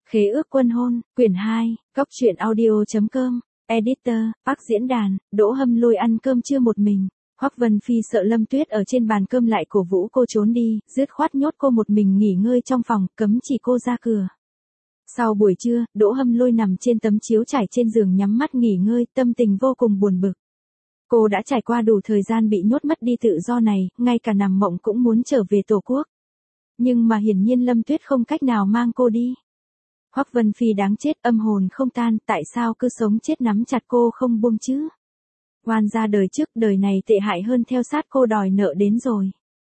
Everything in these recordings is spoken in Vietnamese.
Khế ước quân hôn, quyển 2, Cóc truyện audio.com, Editor, Park diễn đàn, Đỗ Hâm Lôi ăn cơm trưa một mình. Hoắc Vân Phi sợ Lâm Tuyết ở trên bàn cơm lại cổ vũ cô trốn đi, dứt khoát nhốt cô một mình nghỉ ngơi trong phòng, cấm chỉ cô ra cửa. Sau buổi trưa, Đỗ Hâm Lôi nằm trên tấm chiếu trải trên giường nhắm mắt nghỉ ngơi, tâm tình vô cùng buồn bực. Cô đã trải qua đủ thời gian bị nhốt mất đi tự do này, ngay cả nằm mộng cũng muốn trở về Tổ quốc. Nhưng mà hiển nhiên Lâm Tuyết không cách nào mang cô đi. Hoắc Vân Phi đáng chết, âm hồn không tan, tại sao cứ sống chết nắm chặt cô không buông chứ? Oan gia đời trước, đời này tệ hại hơn theo sát cô đòi nợ đến rồi.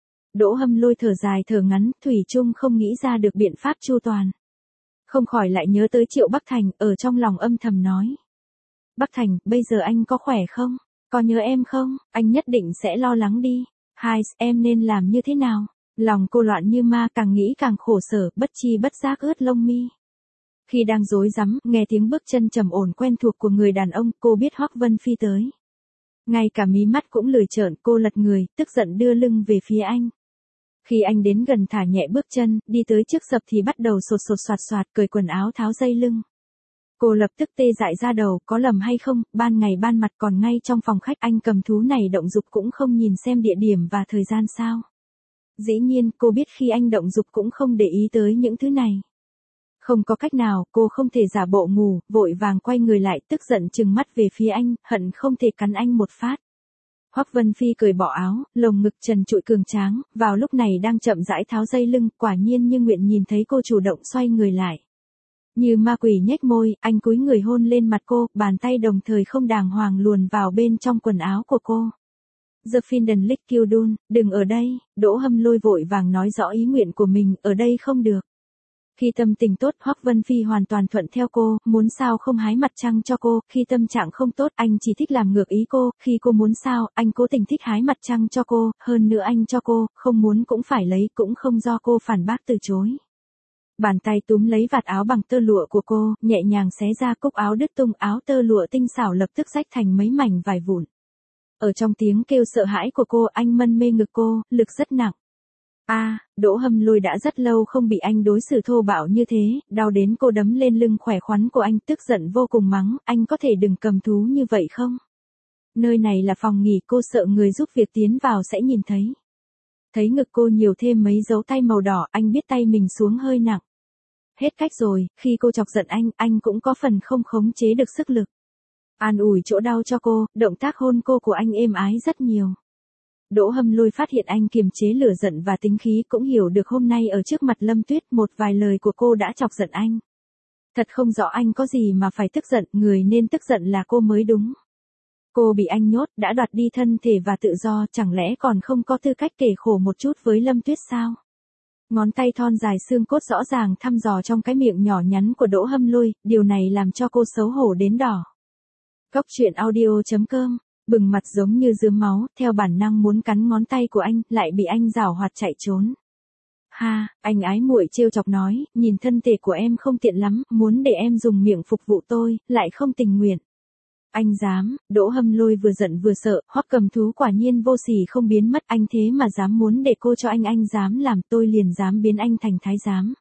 Đỗ Hâm Lôi thở dài thở ngắn, thủy chung không nghĩ ra được biện pháp chu toàn. Không khỏi lại nhớ tới Triệu Bắc Thành, ở trong lòng âm thầm nói. Bắc Thành, bây giờ anh có khỏe không? Có nhớ em không? Anh nhất định sẽ lo lắng đi. Hai, em nên làm như thế nào? Lòng cô loạn như ma, càng nghĩ càng khổ sở, bất chi bất giác ướt lông mi. Khi đang rối rắm, nghe tiếng bước chân trầm ổn quen thuộc của người đàn ông, cô biết Hoắc Vân Phi tới. Ngay cả mí mắt cũng lười trợn, cô lật người, tức giận đưa lưng về phía anh. Khi anh đến gần thả nhẹ bước chân, đi tới trước sập thì bắt đầu sột sột soạt soạt cởi quần áo tháo dây lưng. Cô lập tức tê dại ra đầu, có lầm hay không, ban ngày ban mặt còn ngay trong phòng khách anh cầm thú này động dục cũng không nhìn xem địa điểm và thời gian sao. Dĩ nhiên, cô biết khi anh động dục cũng không để ý tới những thứ này. Không có cách nào, cô không thể giả bộ ngủ, vội vàng quay người lại, tức giận trừng mắt về phía anh, hận không thể cắn anh một phát. Hoắc Vân Phi cởi bỏ áo, lồng ngực trần trụi cường tráng, vào lúc này đang chậm rãi tháo dây lưng, quả nhiên như nguyện nhìn thấy cô chủ động xoay người lại. Như ma quỷ nhếch môi, anh cúi người hôn lên mặt cô, bàn tay đồng thời không đàng hoàng luồn vào bên trong quần áo của cô. The Finden Lick Kildun, đừng ở đây, Đỗ Hâm Lôi vội vàng nói rõ ý nguyện của mình, ở đây không được. Khi tâm tình tốt, Hoắc Vân Phi hoàn toàn thuận theo cô, muốn sao không hái mặt trăng cho cô, khi tâm trạng không tốt, anh chỉ thích làm ngược ý cô, khi cô muốn sao, anh cố tình thích hái mặt trăng cho cô, hơn nữa anh cho cô, không muốn cũng phải lấy, cũng không do cô phản bác từ chối. Bàn tay túm lấy vạt áo bằng tơ lụa của cô, nhẹ nhàng xé ra cúc áo đứt tung, áo tơ lụa tinh xảo lập tức rách thành mấy mảnh vải vụn. Ở trong tiếng kêu sợ hãi của cô, anh mân mê ngực cô, lực rất nặng. Đỗ Hâm Lôi đã rất lâu không bị anh đối xử thô bạo như thế, đau đến cô đấm lên lưng khỏe khoắn của anh, tức giận vô cùng mắng, anh có thể đừng cầm thú như vậy không? Nơi này là phòng nghỉ, cô sợ người giúp việc tiến vào sẽ nhìn thấy. Thấy ngực cô nhiều thêm mấy dấu tay màu đỏ, anh biết tay mình xuống hơi nặng. Hết cách rồi, khi cô chọc giận anh cũng có phần không khống chế được sức lực. An ủi chỗ đau cho cô, động tác hôn cô của anh êm ái rất nhiều. Đỗ Hâm Lôi phát hiện anh kiềm chế lửa giận và tính khí, cũng hiểu được hôm nay ở trước mặt Lâm Tuyết một vài lời của cô đã chọc giận anh. Thật không rõ anh có gì mà phải tức giận, người nên tức giận là cô mới đúng. Cô bị anh nhốt, đã đoạt đi thân thể và tự do, chẳng lẽ còn không có tư cách kể khổ một chút với Lâm Tuyết sao? Ngón tay thon dài xương cốt rõ ràng thăm dò trong cái miệng nhỏ nhắn của Đỗ Hâm Lôi, điều này làm cho cô xấu hổ đến đỏ. Cóc truyện audio.com, bừng mặt giống như rướm máu, theo bản năng muốn cắn ngón tay của anh, lại bị anh giảo hoạt chạy trốn. Anh ái muội trêu chọc nói, nhìn thân thể của em không tiện lắm, muốn để em dùng miệng phục vụ tôi, lại không tình nguyện. Anh dám, Đỗ Hâm Lôi vừa giận vừa sợ, Hoắc cầm thú quả nhiên vô sỉ không biến mất, anh thế mà dám muốn để cô cho anh dám làm, tôi liền dám biến anh thành thái giám.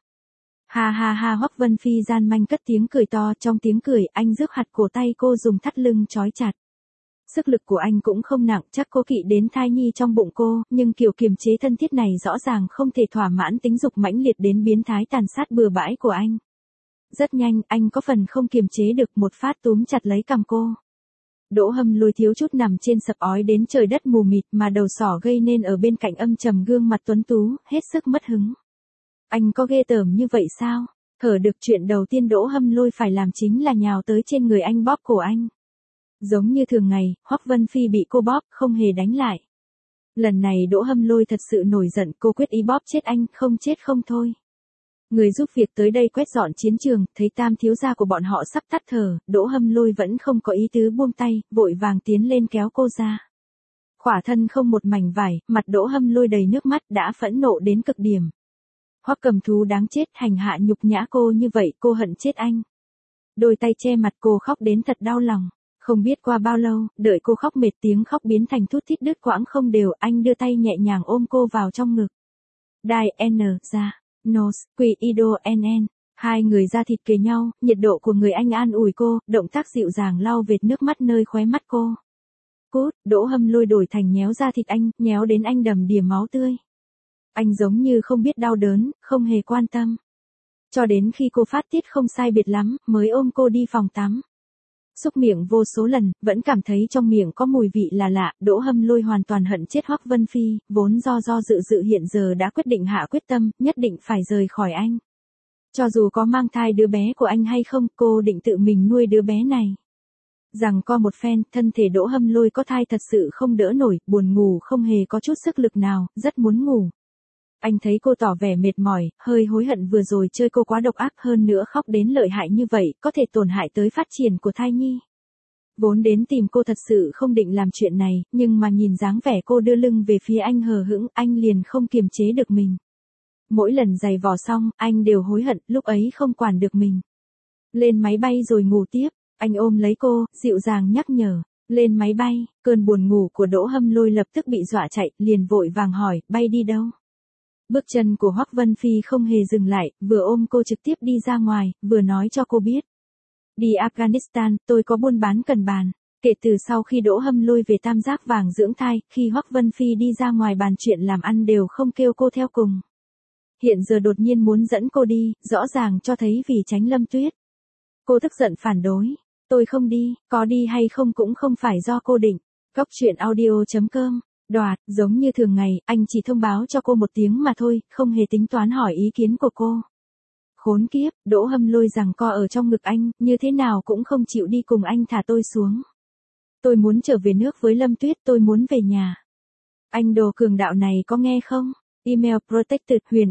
Hoắc Vân Phi gian manh cất tiếng cười to, trong tiếng cười, anh rước hạt cổ tay cô dùng thắt lưng trói chặt. Sức lực của anh cũng không nặng, chắc cô kỵ đến thai nhi trong bụng cô, nhưng kiểu kiềm chế thân thiết này rõ ràng không thể thỏa mãn tính dục mãnh liệt đến biến thái tàn sát bừa bãi của anh. Rất nhanh, anh có phần không kiềm chế được, một phát túm chặt lấy cằm cô. Đỗ Hâm Lôi thiếu chút nằm trên sập ói đến trời đất mù mịt, mà đầu sỏ gây nên ở bên cạnh âm trầm gương mặt tuấn tú, hết sức mất hứng. Anh có ghê tởm như vậy sao? Thở được, chuyện đầu tiên Đỗ Hâm Lôi phải làm chính là nhào tới trên người anh bóp cổ anh. Giống như thường ngày, Hoắc Vân Phi bị cô bóp, không hề đánh lại. Lần này Đỗ Hâm Lôi thật sự nổi giận, cô quyết ý bóp chết anh, không chết không thôi. Người giúp việc tới đây quét dọn chiến trường, thấy tam thiếu gia của bọn họ sắp tắt thở, Đỗ Hâm Lôi vẫn không có ý tứ buông tay, vội vàng tiến lên kéo cô ra. Khỏa thân không một mảnh vải, mặt Đỗ Hâm Lôi đầy nước mắt, đã phẫn nộ đến cực điểm. Hoắc cầm thú đáng chết, hành hạ nhục nhã cô như vậy, cô hận chết anh. Đôi tay che mặt cô khóc đến thật đau lòng. Không biết qua bao lâu, đợi cô khóc mệt, tiếng khóc biến thành thút thít đứt quãng không đều, anh đưa tay nhẹ nhàng ôm cô vào trong ngực. Đai N ra, Nos, Qui Ido NN, Hai người da thịt kề nhau, nhiệt độ của người anh an ủi cô, động tác dịu dàng lau vệt nước mắt nơi khóe mắt cô. Cút, Đỗ Hâm Lôi đổi thành nhéo da thịt anh, nhéo đến anh đầm đìa máu tươi. Anh giống như không biết đau đớn, không hề quan tâm. Cho đến khi cô phát tiết không sai biệt lắm, mới ôm cô đi phòng tắm. Xúc miệng vô số lần, vẫn cảm thấy trong miệng có mùi vị là lạ, Đỗ Hâm Lôi hoàn toàn hận chết Hoắc Vân Phi, vốn do dự hiện giờ đã quyết định hạ quyết tâm, nhất định phải rời khỏi anh. Cho dù có mang thai đứa bé của anh hay không, cô định tự mình nuôi đứa bé này. Rằng co một phen, thân thể Đỗ Hâm Lôi có thai thật sự không đỡ nổi, buồn ngủ không hề có chút sức lực nào, rất muốn ngủ. Anh thấy cô tỏ vẻ mệt mỏi, hơi hối hận vừa rồi chơi cô quá độc ác, hơn nữa khóc đến lợi hại như vậy, có thể tổn hại tới phát triển của thai nhi. Vốn đến tìm cô thật sự không định làm chuyện này, nhưng mà nhìn dáng vẻ cô đưa lưng về phía anh hờ hững, anh liền không kiềm chế được mình. Mỗi lần giày vò xong, anh đều hối hận, lúc ấy không quản được mình. Lên máy bay rồi ngủ tiếp, anh ôm lấy cô, dịu dàng nhắc nhở. Lên máy bay, cơn buồn ngủ của Đỗ Hâm Lôi lập tức bị dọa chạy, liền vội vàng hỏi, bay đi đâu? Bước chân của Hoắc Vân Phi không hề dừng lại, vừa ôm cô trực tiếp đi ra ngoài, vừa nói cho cô biết. Đi Afghanistan, tôi có buôn bán cần bàn. Kể từ sau khi Đỗ Hâm Lôi về Tam Giác Vàng dưỡng thai, khi Hoắc Vân Phi đi ra ngoài bàn chuyện làm ăn đều không kêu cô theo cùng. Hiện giờ đột nhiên muốn dẫn cô đi, rõ ràng cho thấy vì tránh Lâm Tuyết. Cô tức giận phản đối. Tôi không đi, có đi hay không cũng không phải do cô định. Góc truyện audio.com. Đoạt, giống như thường ngày, anh chỉ thông báo cho cô một tiếng mà thôi, không hề tính toán hỏi ý kiến của cô. Khốn kiếp, Đỗ Hâm Lôi rằng co ở trong ngực anh, như thế nào cũng không chịu đi cùng anh, thả tôi xuống. Tôi muốn trở về nước với Lâm Tuyết, tôi muốn về nhà. Anh đồ cường đạo này có nghe không? Email protected huyền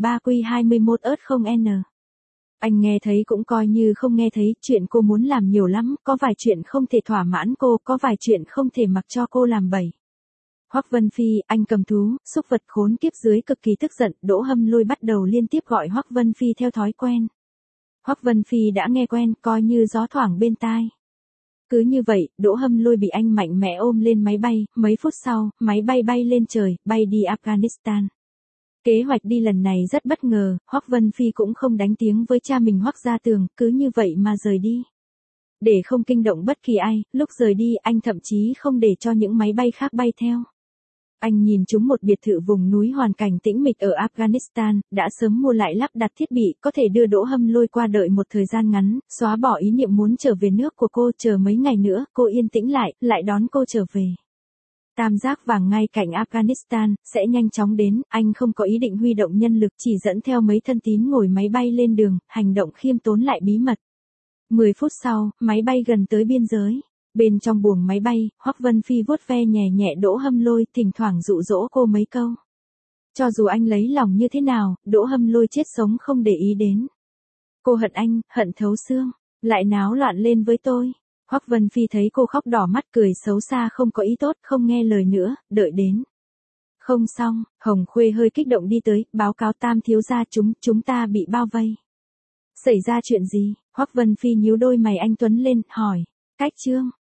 L3Q21 Anh nghe thấy cũng coi như không nghe thấy, chuyện cô muốn làm nhiều lắm, có vài chuyện không thể thỏa mãn cô, có vài chuyện không thể mặc cho cô làm bậy. Hoắc Vân Phi, anh cầm thú, xúc vật khốn kiếp dưới cực kỳ tức giận, Đỗ Hâm Lôi bắt đầu liên tiếp gọi Hoắc Vân Phi theo thói quen. Hoắc Vân Phi đã nghe quen, coi như gió thoảng bên tai. Cứ như vậy, Đỗ Hâm Lôi bị anh mạnh mẽ ôm lên máy bay, mấy phút sau, máy bay bay lên trời, bay đi Afghanistan. Kế hoạch đi lần này rất bất ngờ, Hoắc Vân Phi cũng không đánh tiếng với cha mình Hoắc Gia Tường, cứ như vậy mà rời đi. Để không kinh động bất kỳ ai, lúc rời đi anh thậm chí không để cho những máy bay khác bay theo. Anh nhìn chúng một biệt thự vùng núi hoàn cảnh tĩnh mịch ở Afghanistan, đã sớm mua lại lắp đặt thiết bị có thể đưa Đỗ Hâm Lôi qua đợi một thời gian ngắn, xóa bỏ ý niệm muốn trở về nước của cô, chờ mấy ngày nữa, cô yên tĩnh lại đón cô trở về. Tam Giác Vàng ngay cạnh Afghanistan, sẽ nhanh chóng đến, anh không có ý định huy động nhân lực, chỉ dẫn theo mấy thân tín ngồi máy bay lên đường, hành động khiêm tốn lại bí mật. 10 phút sau, máy bay gần tới biên giới. Bên trong buồng máy bay, Hoắc Vân Phi vuốt ve nhẹ nhẹ Đỗ Hâm Lôi, thỉnh thoảng dụ dỗ cô mấy câu. Cho dù anh lấy lòng như thế nào, Đỗ Hâm Lôi chết sống không để ý đến. Cô hận anh, hận thấu xương, lại náo loạn lên với tôi. Hoắc Vân Phi thấy cô khóc đỏ mắt cười xấu xa không có ý tốt, không nghe lời nữa, đợi đến. Không xong, Hồng Khuê hơi kích động đi tới, báo cáo Tam thiếu gia chúng ta bị bao vây. Xảy ra chuyện gì? Hoắc Vân Phi nhíu đôi mày anh tuấn lên, hỏi. Cách Trương,